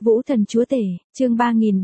Vũ thần chúa tể, chương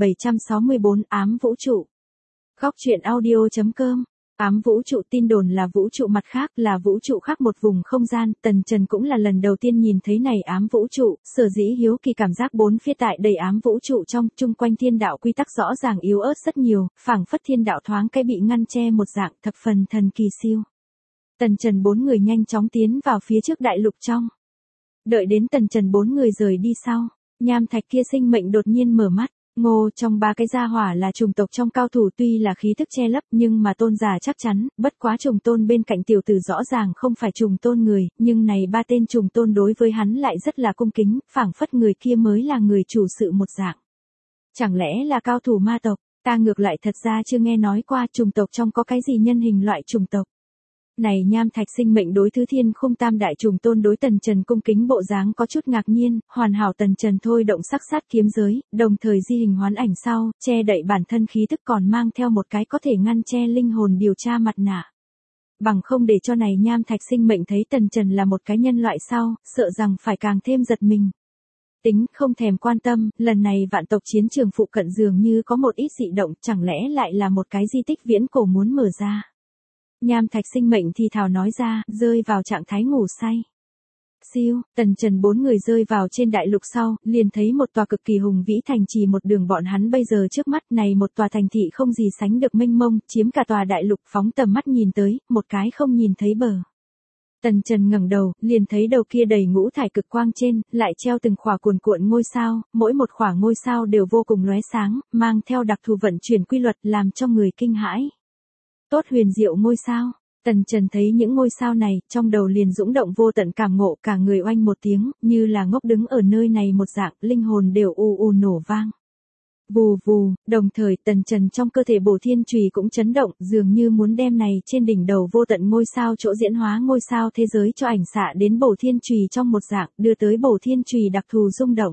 3764 ám vũ trụ. Góc truyện audio.com. Ám vũ trụ tin đồn là vũ trụ mặt khác, là vũ trụ khác một vùng không gian, Tần Trần cũng là lần đầu tiên nhìn thấy này ám vũ trụ, sở dĩ hiếu kỳ cảm giác bốn phía tại đầy ám vũ trụ trong, chung quanh thiên đạo quy tắc rõ ràng yếu ớt rất nhiều, phảng phất thiên đạo thoáng cái bị ngăn che một dạng thập phần thần kỳ siêu. Tần Trần bốn người nhanh chóng tiến vào phía trước đại lục trong. Đợi đến Tần Trần bốn người rời đi sau, nham thạch kia sinh mệnh đột nhiên mở mắt. Ngô trong ba cái gia hỏa là trùng tộc trong cao thủ, tuy là khí thức che lấp nhưng mà tôn giả chắc chắn, bất quá trùng tôn bên cạnh tiểu tử rõ ràng không phải trùng tôn người, nhưng này ba tên trùng tôn đối với hắn lại rất là cung kính, phảng phất người kia mới là người chủ sự một dạng. Chẳng lẽ là cao thủ ma tộc, ta ngược lại thật ra chưa nghe nói qua trùng tộc trong có cái gì nhân hình loại trùng tộc. Này nham thạch sinh mệnh đối thứ thiên khung tam đại trùng tôn đối Tần Trần cung kính bộ dáng có chút ngạc nhiên, hoàn hảo Tần Trần thôi động sắc sát kiếm giới, đồng thời di hình hoán ảnh sau, che đậy bản thân khí thức còn mang theo một cái có thể ngăn che linh hồn điều tra mặt nạ. Bằng không để cho này nham thạch sinh mệnh thấy Tần Trần là một cái nhân loại sau, sợ rằng phải càng thêm giật mình. Tính không thèm quan tâm, lần này vạn tộc chiến trường phụ cận dường như có một ít dị động, chẳng lẽ lại là một cái di tích viễn cổ muốn mở ra. Nham thạch sinh mệnh thì thào nói ra, rơi vào trạng thái ngủ say. Siêu, Tần Trần bốn người rơi vào trên đại lục sau, liền thấy một tòa cực kỳ hùng vĩ thành trì một đường bọn hắn bây giờ trước mắt này một tòa thành thị không gì sánh được mênh mông, chiếm cả tòa đại lục phóng tầm mắt nhìn tới, một cái không nhìn thấy bờ. Tần Trần ngẩng đầu, liền thấy đầu kia đầy ngũ thải cực quang trên, lại treo từng khỏa cuồn cuộn ngôi sao, mỗi một khỏa ngôi sao đều vô cùng lóe sáng, mang theo đặc thù vận chuyển quy luật làm cho người kinh hãi. Tốt huyền diệu ngôi sao, Tần Trần thấy những ngôi sao này, trong đầu liền dũng động vô tận cảm ngộ, cả người oanh một tiếng, như là ngốc đứng ở nơi này một dạng, linh hồn đều ù ù nổ vang. Vù vù, đồng thời Tần Trần trong cơ thể bổ thiên chùy cũng chấn động, dường như muốn đem này trên đỉnh đầu vô tận ngôi sao chỗ diễn hóa ngôi sao thế giới cho ảnh xạ đến bổ thiên chùy trong một dạng, đưa tới bổ thiên chùy đặc thù rung động.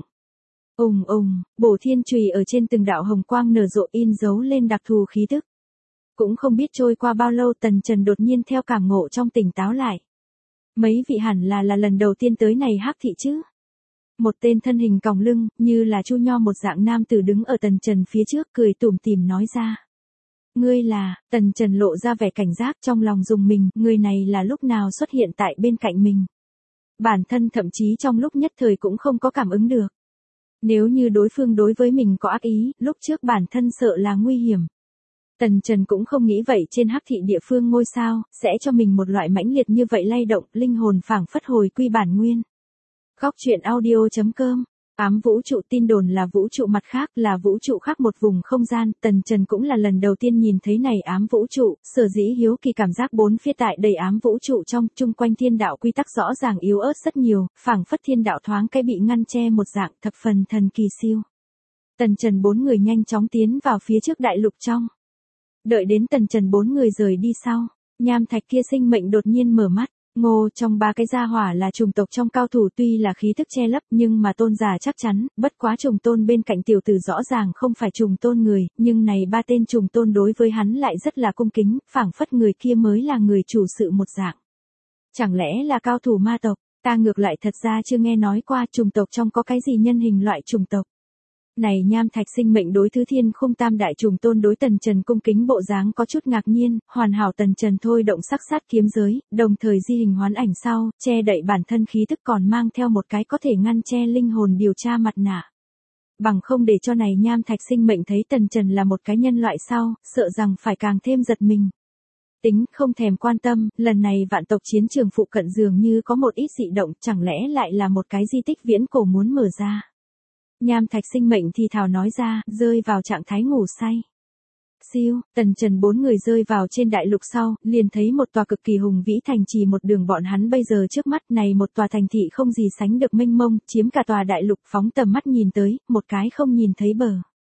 Bổ thiên chùy ở trên từng đạo hồng quang nở rộ in dấu lên đặc thù khí tức. Cũng không biết trôi qua bao lâu Tần Trần đột nhiên theo cảm ngộ trong tỉnh táo lại. Mấy vị hẳn là lần đầu tiên tới này hắc thị chứ. Một tên thân hình còng lưng, như là chu nho một dạng nam tử đứng ở Tần Trần phía trước cười tủm tỉm nói ra. Ngươi là, Tần Trần lộ ra vẻ cảnh giác trong lòng dùng mình, người này là lúc nào xuất hiện tại bên cạnh mình. Bản thân thậm chí trong lúc nhất thời cũng không có cảm ứng được. Nếu như đối phương đối với mình có ác ý, lúc trước bản thân sợ là nguy hiểm. Tần Trần cũng không nghĩ vậy trên hắc thị địa phương ngôi sao, sẽ cho mình một loại mãnh liệt như vậy lay động, linh hồn phảng phất hồi quy bản nguyên. Góc truyện audio.com. Ám vũ trụ tin đồn là vũ trụ mặt khác, là vũ trụ khác một vùng không gian, Tần Trần cũng là lần đầu tiên nhìn thấy này ám vũ trụ, sở dĩ hiếu kỳ cảm giác bốn phía tại đầy ám vũ trụ trong, chung quanh thiên đạo quy tắc rõ ràng yếu ớt rất nhiều, phảng phất thiên đạo thoáng cái bị ngăn che một dạng thập phần thần kỳ siêu. Tần Trần bốn người nhanh chóng tiến vào phía trước đại lục trong. Đợi đến Tần Trần bốn người rời đi sau, nham thạch kia sinh mệnh đột nhiên mở mắt. Ngô trong ba cái gia hỏa là trùng tộc trong cao thủ, tuy là khí thức che lấp nhưng mà tôn giả chắc chắn, bất quá trùng tôn bên cạnh tiểu tử rõ ràng không phải trùng tôn người, nhưng này ba tên trùng tôn đối với hắn lại rất là cung kính, phảng phất người kia mới là người chủ sự một dạng. Chẳng lẽ là cao thủ ma tộc, ta ngược lại thật ra chưa nghe nói qua trùng tộc trong có cái gì nhân hình loại trùng tộc. Này nham thạch sinh mệnh đối thứ thiên khung tam đại trùng tôn đối Tần Trần cung kính bộ dáng có chút ngạc nhiên, hoàn hảo Tần Trần thôi động sắc sát kiếm giới, đồng thời di hình hoán ảnh sau, che đậy bản thân khí thức còn mang theo một cái có thể ngăn che linh hồn điều tra mặt nạ. Bằng không để cho này nham thạch sinh mệnh thấy Tần Trần là một cái nhân loại sau, sợ rằng phải càng thêm giật mình. Tính không thèm quan tâm, lần này vạn tộc chiến trường phụ cận dường như có một ít dị động, chẳng lẽ lại là một cái di tích viễn cổ muốn mở ra. Nham thạch sinh mệnh thì thào nói ra, rơi vào trạng thái ngủ say. Siêu, Tần Trần bốn người rơi vào trên đại lục sau, liền thấy một tòa cực kỳ hùng vĩ thành trì một đường bọn hắn bây giờ trước mắt này một tòa thành thị không gì sánh được mênh mông, chiếm cả tòa đại lục phóng tầm mắt nhìn tới, một cái không nhìn thấy bờ.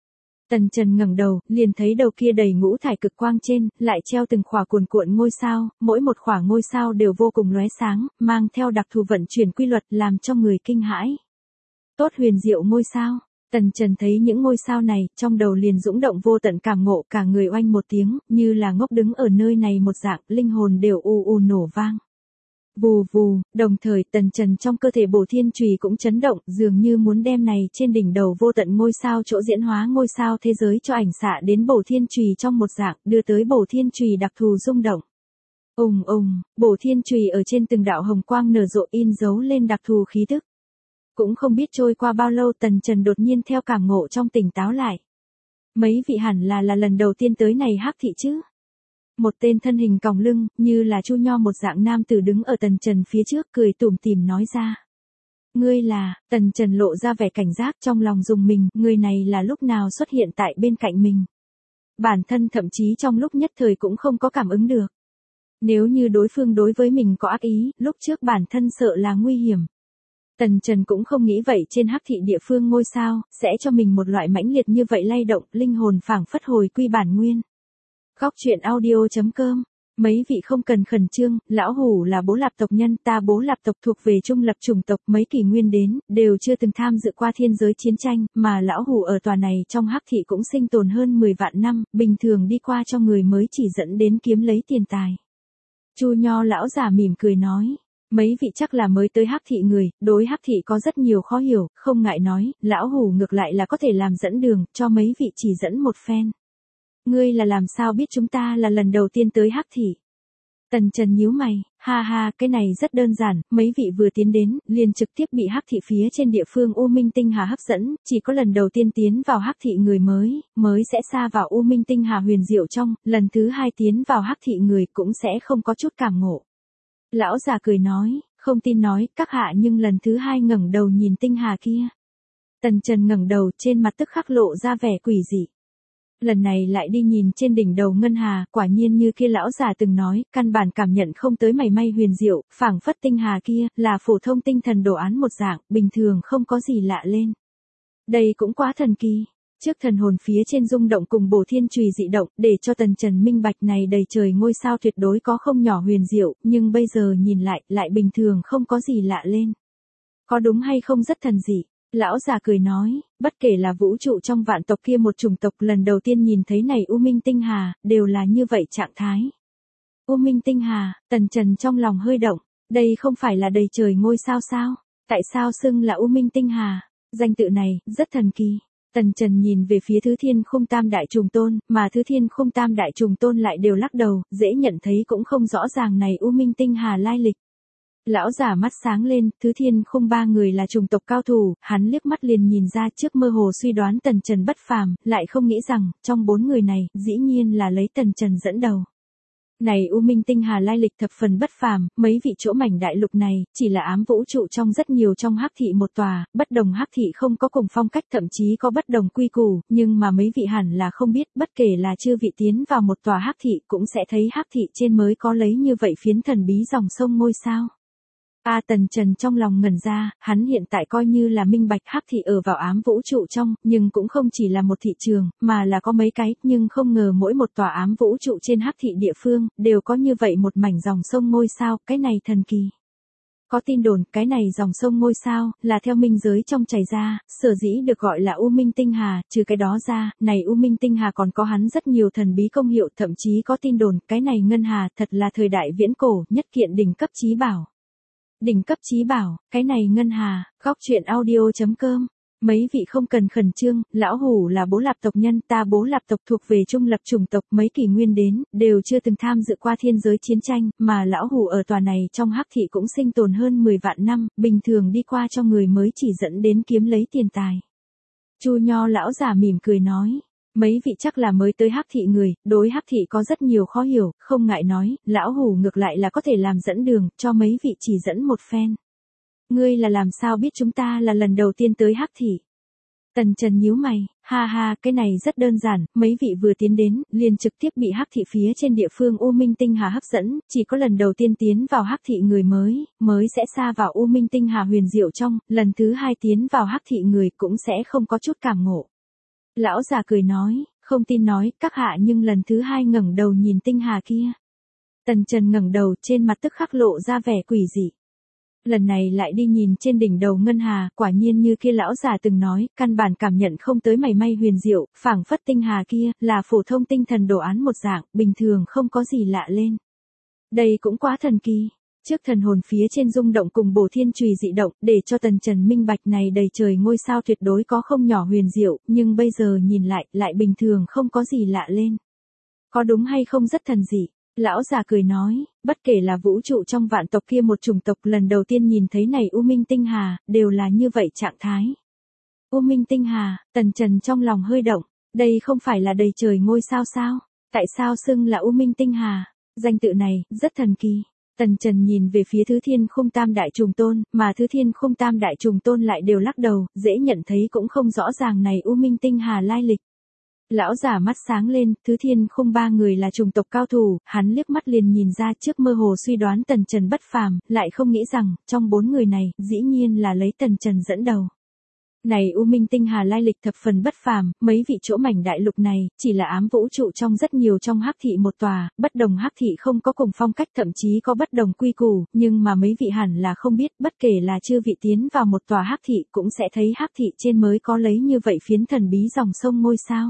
Tần Trần ngẩng đầu, liền thấy đầu kia đầy ngũ thải cực quang trên, lại treo từng khỏa cuồn cuộn ngôi sao, mỗi một khỏa ngôi sao đều vô cùng lóe sáng, mang theo đặc thù vận chuyển quy luật làm cho người kinh hãi. Tốt huyền diệu ngôi sao, Tần Trần thấy những ngôi sao này, trong đầu liền dũng động vô tận cảm ngộ, cả người oanh một tiếng, như là ngốc đứng ở nơi này một dạng, linh hồn đều ù ù nổ vang. Vù vù, đồng thời tần trần trong cơ thể bổ thiên chùy cũng chấn động, dường như muốn đem này trên đỉnh đầu vô tận ngôi sao chỗ diễn hóa ngôi sao thế giới cho ảnh xạ đến bổ thiên chùy trong một dạng, đưa tới bổ thiên chùy đặc thù rung động. Bổ thiên chùy ở trên từng đạo hồng quang nở rộ in dấu lên đặc thù khí tức. Cũng không biết trôi qua bao lâu tần trần đột nhiên theo cảm ngộ trong tỉnh táo lại. Mấy vị hẳn là lần đầu tiên tới này hắc thị chứ. Một tên thân hình còng lưng, như là Chu Nho một dạng nam tử đứng ở tần trần phía trước cười tủm tỉm nói ra. Ngươi là, tần trần lộ ra vẻ cảnh giác trong lòng dùng mình, người này là lúc nào xuất hiện tại bên cạnh mình. Bản thân thậm chí trong lúc nhất thời cũng không có cảm ứng được. Nếu như đối phương đối với mình có ác ý, lúc trước bản thân sợ là nguy hiểm. Tần Trần cũng không nghĩ vậy trên hắc thị địa phương ngôi sao, sẽ cho mình một loại mãnh liệt như vậy lay động, linh hồn phảng phất hồi quy bản nguyên. Góc truyện audio.com. Mấy vị không cần khẩn trương, lão hủ là Bố Lạp tộc nhân, ta Bố Lạp tộc thuộc về trung lập chủng tộc, mấy kỷ nguyên đến, đều chưa từng tham dự qua thiên giới chiến tranh, mà lão hủ ở tòa này trong hắc thị cũng sinh tồn hơn 10 vạn năm, bình thường đi qua cho người mới chỉ dẫn đến kiếm lấy tiền tài. Chu Nho lão giả mỉm cười nói. Mấy vị chắc là mới tới hắc thị người, đối hắc thị có rất nhiều khó hiểu, không ngại nói, lão hủ ngược lại là có thể làm dẫn đường, cho mấy vị chỉ dẫn một phen. Ngươi là làm sao biết chúng ta là lần đầu tiên tới hắc thị? Tần Trần nhíu mày, ha ha, cái này rất đơn giản, mấy vị vừa tiến đến, liền trực tiếp bị hắc thị phía trên địa phương U Minh Tinh Hà hấp dẫn, chỉ có lần đầu tiên tiến vào hắc thị người mới sẽ sa vào U Minh Tinh Hà huyền diệu trong, lần thứ hai tiến vào hắc thị người cũng sẽ không có chút cảm ngộ. Lão già cười nói, không tin nói, các hạ nhưng lần thứ hai ngẩng đầu nhìn tinh hà kia. Tần Trần ngẩng đầu trên mặt tức khắc lộ ra vẻ quỷ dị. Lần này lại đi nhìn trên đỉnh đầu ngân hà, quả nhiên như kia lão già từng nói, căn bản cảm nhận không tới mảy may huyền diệu, phảng phất tinh hà kia, là phổ thông tinh thần đồ án một dạng, bình thường không có gì lạ lên. Đây cũng quá thần kỳ. Trước thần hồn phía trên rung động cùng bổ thiên chùy dị động, để cho tần trần minh bạch này đầy trời ngôi sao tuyệt đối có không nhỏ huyền diệu, nhưng bây giờ nhìn lại bình thường không có gì lạ lên. Có đúng hay không rất thần dị? Lão già cười nói, bất kể là vũ trụ trong vạn tộc kia một chủng tộc lần đầu tiên nhìn thấy này U Minh Tinh Hà, đều là như vậy trạng thái. U Minh Tinh Hà, tần trần trong lòng hơi động, đây không phải là đầy trời ngôi sao sao? Tại sao xưng là U Minh Tinh Hà? Danh tự này, rất thần kỳ. Tần Trần nhìn về phía Thứ Thiên Khung Tam Đại Trùng Tôn, mà Thứ Thiên Khung Tam Đại Trùng Tôn lại đều lắc đầu, dễ nhận thấy cũng không rõ ràng này U Minh Tinh Hà lai lịch. Lão giả mắt sáng lên, Thứ Thiên Khung ba người là chủng tộc cao thủ, hắn liếc mắt liền nhìn ra trước mơ hồ suy đoán Tần Trần bất phàm, lại không nghĩ rằng, trong 4 người này, dĩ nhiên là lấy Tần Trần dẫn đầu. Này U Minh Tinh Hà lai lịch thập phần bất phàm, mấy vị chỗ mảnh đại lục này, chỉ là ám vũ trụ trong rất nhiều trong hắc thị một tòa, bất đồng hắc thị không có cùng phong cách thậm chí có bất đồng quy củ, nhưng mà mấy vị hẳn là không biết, bất kể là chưa vị tiến vào một tòa hắc thị cũng sẽ thấy hắc thị trên mới có lấy như vậy phiến thần bí dòng sông ngôi sao. Tần Trần trong lòng ngẩn ra, hắn hiện tại coi như là minh bạch hắc thị ở vào ám vũ trụ trong, nhưng cũng không chỉ là một thị trường, mà là có mấy cái, nhưng không ngờ mỗi một tòa ám vũ trụ trên hắc thị địa phương, đều có như vậy một mảnh dòng sông ngôi sao, cái này thần kỳ. Có tin đồn, cái này dòng sông ngôi sao, là theo minh giới trong chảy ra, sở dĩ được gọi là U Minh Tinh Hà, trừ cái đó ra, này U Minh Tinh Hà còn có hắn rất nhiều thần bí công hiệu, thậm chí có tin đồn, cái này ngân hà, thật là thời đại viễn cổ, nhất kiện đỉnh cấp chí bảo. Đỉnh cấp chí bảo, cái này ngân hà, góc truyện audio.com. Mấy vị không cần khẩn trương, lão hủ là Bố Lạp tộc nhân, ta Bố Lạp tộc thuộc về trung lập chủng tộc, mấy kỷ nguyên đến, đều chưa từng tham dự qua thiên giới chiến tranh, mà lão hủ ở tòa này trong hắc thị cũng sinh tồn hơn 10 vạn năm, bình thường đi qua cho người mới chỉ dẫn đến kiếm lấy tiền tài. Chu Nho lão giả mỉm cười nói. Mấy vị chắc là mới tới hắc thị người, đối hắc thị có rất nhiều khó hiểu, không ngại nói, lão hủ ngược lại là có thể làm dẫn đường, cho mấy vị chỉ dẫn một phen. Ngươi là làm sao biết chúng ta là lần đầu tiên tới hắc thị? Tần Trần nhíu mày, ha ha, cái này rất đơn giản, mấy vị vừa tiến đến, liền trực tiếp bị hắc thị phía trên địa phương U Minh Tinh Hà hấp dẫn, chỉ có lần đầu tiên tiến vào hắc thị người mới sẽ sa vào U Minh Tinh Hà huyền diệu trong, lần thứ hai tiến vào hắc thị người cũng sẽ không có chút cảm ngộ. Lão già cười nói, không tin nói, các hạ nhưng lần thứ hai ngẩng đầu nhìn tinh hà kia. Tần Trần ngẩng đầu trên mặt tức khắc lộ ra vẻ quỷ dị. Lần này lại đi nhìn trên đỉnh đầu ngân hà, quả nhiên như kia lão già từng nói, căn bản cảm nhận không tới mảy may huyền diệu, phảng phất tinh hà kia, là phổ thông tinh thần đồ án một dạng, bình thường không có gì lạ lên. Đây cũng quá thần kỳ. Trước thần hồn phía trên rung động cùng bổ thiên chùy dị động, để cho Tần Trần minh bạch này đầy trời ngôi sao tuyệt đối có không nhỏ huyền diệu, nhưng bây giờ nhìn lại bình thường không có gì lạ lên. Có đúng hay không rất thần dị? Lão già cười nói, bất kể là vũ trụ trong vạn tộc kia một chủng tộc lần đầu tiên nhìn thấy này U Minh Tinh Hà, đều là như vậy trạng thái. U Minh Tinh Hà, Tần Trần trong lòng hơi động, đây không phải là đầy trời ngôi sao sao? Tại sao xưng là U Minh Tinh Hà? Danh tự này, rất thần kỳ. Tần Trần nhìn về phía Thứ Thiên Khung Tam Đại Trùng Tôn, mà Thứ Thiên Khung Tam Đại Trùng Tôn lại đều lắc đầu, dễ nhận thấy cũng không rõ ràng này U Minh Tinh Hà lai lịch. Lão giả mắt sáng lên, Thứ Thiên Khung ba người là chủng tộc cao thủ, hắn liếc mắt liền nhìn ra trước mơ hồ suy đoán Tần Trần bất phàm, lại không nghĩ rằng, trong 4 người này, dĩ nhiên là lấy Tần Trần dẫn đầu. Này U Minh Tinh Hà lai lịch thập phần bất phàm, mấy vị chỗ mảnh đại lục này, chỉ là ám vũ trụ trong rất nhiều trong hắc thị một tòa, bất đồng hắc thị không có cùng phong cách thậm chí có bất đồng quy củ, nhưng mà mấy vị hẳn là không biết, bất kể là chưa vị tiến vào một tòa hắc thị cũng sẽ thấy hắc thị trên mới có lấy như vậy phiến thần bí dòng sông ngôi sao.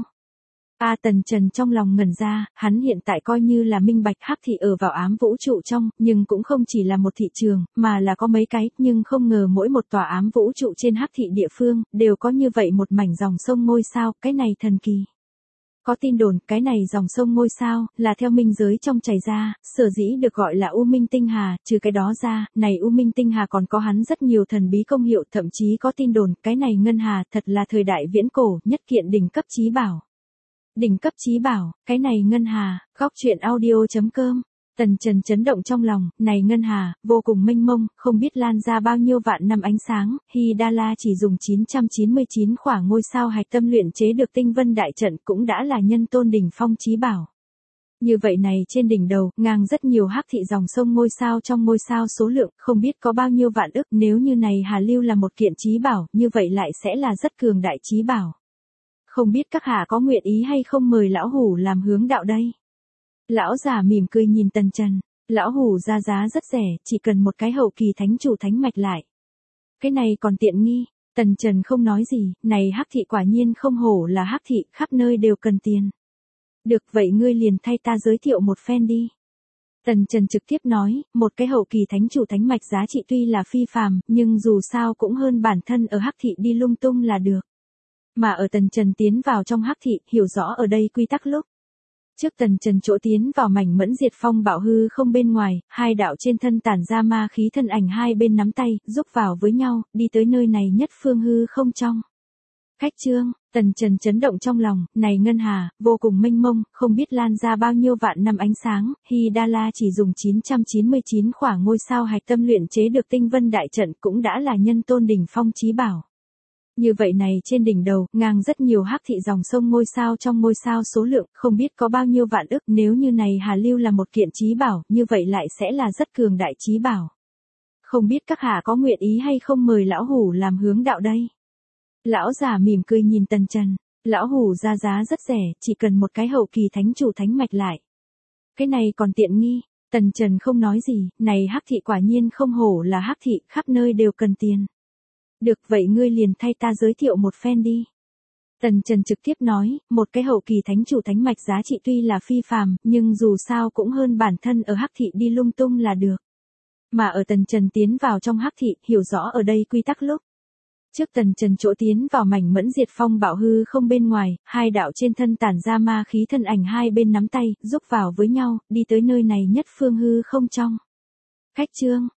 Tần Trần trong lòng ngẩn ra, hắn hiện tại coi như là minh bạch hắc thị ở vào ám vũ trụ trong, nhưng cũng không chỉ là một thị trường, mà là có mấy cái, nhưng không ngờ mỗi một tòa ám vũ trụ trên hắc thị địa phương, đều có như vậy một mảnh dòng sông ngôi sao, cái này thần kỳ. Có tin đồn, cái này dòng sông ngôi sao, là theo minh giới trong chảy ra, sở dĩ được gọi là U Minh Tinh Hà, trừ cái đó ra, này U Minh Tinh Hà còn có hắn rất nhiều thần bí công hiệu, thậm chí có tin đồn, cái này ngân hà thật là thời đại viễn cổ, nhất kiện đỉnh cấp chí bảo. Đỉnh cấp chí bảo, cái này ngân hà, góc truyện audio.com. Tần Trần chấn động trong lòng, này ngân hà, vô cùng mênh mông, không biết lan ra bao nhiêu vạn năm ánh sáng, Hy Đa La chỉ dùng 999 khỏa ngôi sao hạch tâm luyện chế được tinh vân đại trận cũng đã là nhân tôn đỉnh phong chí bảo. Như vậy này trên đỉnh đầu, ngang rất nhiều hắc thị dòng sông ngôi sao trong ngôi sao số lượng, không biết có bao nhiêu vạn ức, nếu như này hà lưu là một kiện chí bảo, như vậy lại sẽ là rất cường đại chí bảo. Không biết các hạ có nguyện ý hay không mời lão hủ làm hướng đạo đây. Lão già mỉm cười nhìn Tần Trần, lão hủ ra giá rất rẻ, chỉ cần một cái hậu kỳ thánh chủ thánh mạch lại. Cái này còn tiện nghi, Tần Trần không nói gì, này hắc thị quả nhiên không hổ là hắc thị, khắp nơi đều cần tiền. Được vậy ngươi liền thay ta giới thiệu một phen đi. Tần Trần trực tiếp nói, một cái hậu kỳ thánh chủ thánh mạch giá trị tuy là phi phàm, nhưng dù sao cũng hơn bản thân ở hắc thị đi lung tung là được. Mà ở Tần Trần tiến vào trong hắc thị, hiểu rõ ở đây quy tắc lúc. Trước Tần Trần chỗ tiến vào mảnh mẫn diệt phong bạo hư không bên ngoài, hai đạo trên thân tản ra ma khí thân ảnh hai bên nắm tay, giúp vào với nhau, đi tới nơi này nhất phương hư không trong. Khách chương, Tần Trần chấn động trong lòng, này ngân hà, vô cùng mênh mông, không biết lan ra bao nhiêu vạn năm ánh sáng, Hy Đa La chỉ dùng 999 khỏa ngôi sao hạch tâm luyện chế được tinh vân đại trận cũng đã là nhân tôn đỉnh phong chí bảo. Như vậy này trên đỉnh đầu, ngang rất nhiều hắc thị dòng sông ngôi sao trong ngôi sao số lượng, không biết có bao nhiêu vạn ức, nếu như này hà lưu là một kiện chí bảo, như vậy lại sẽ là rất cường đại chí bảo. Không biết các hạ có nguyện ý hay không mời lão hủ làm hướng đạo đây. Lão già mỉm cười nhìn Tần Trần, lão hủ ra giá rất rẻ, chỉ cần một cái hậu kỳ thánh chủ thánh mạch lại. Cái này còn tiện nghi, Tần Trần không nói gì, này hắc thị quả nhiên không hổ là hắc thị, khắp nơi đều cần tiền. Được vậy ngươi liền thay ta giới thiệu một phen đi. Tần Trần trực tiếp nói, một cái hậu kỳ thánh chủ thánh mạch giá trị tuy là phi phàm, nhưng dù sao cũng hơn bản thân ở hắc thị đi lung tung là được. Mà ở Tần Trần tiến vào trong hắc thị, hiểu rõ ở đây quy tắc lúc. Trước Tần Trần chỗ tiến vào mảnh mẫn diệt phong bạo hư không bên ngoài, hai đạo trên thân tản ra ma khí thân ảnh hai bên nắm tay, giúp vào với nhau, đi tới nơi này nhất phương hư không trong. Khách chương,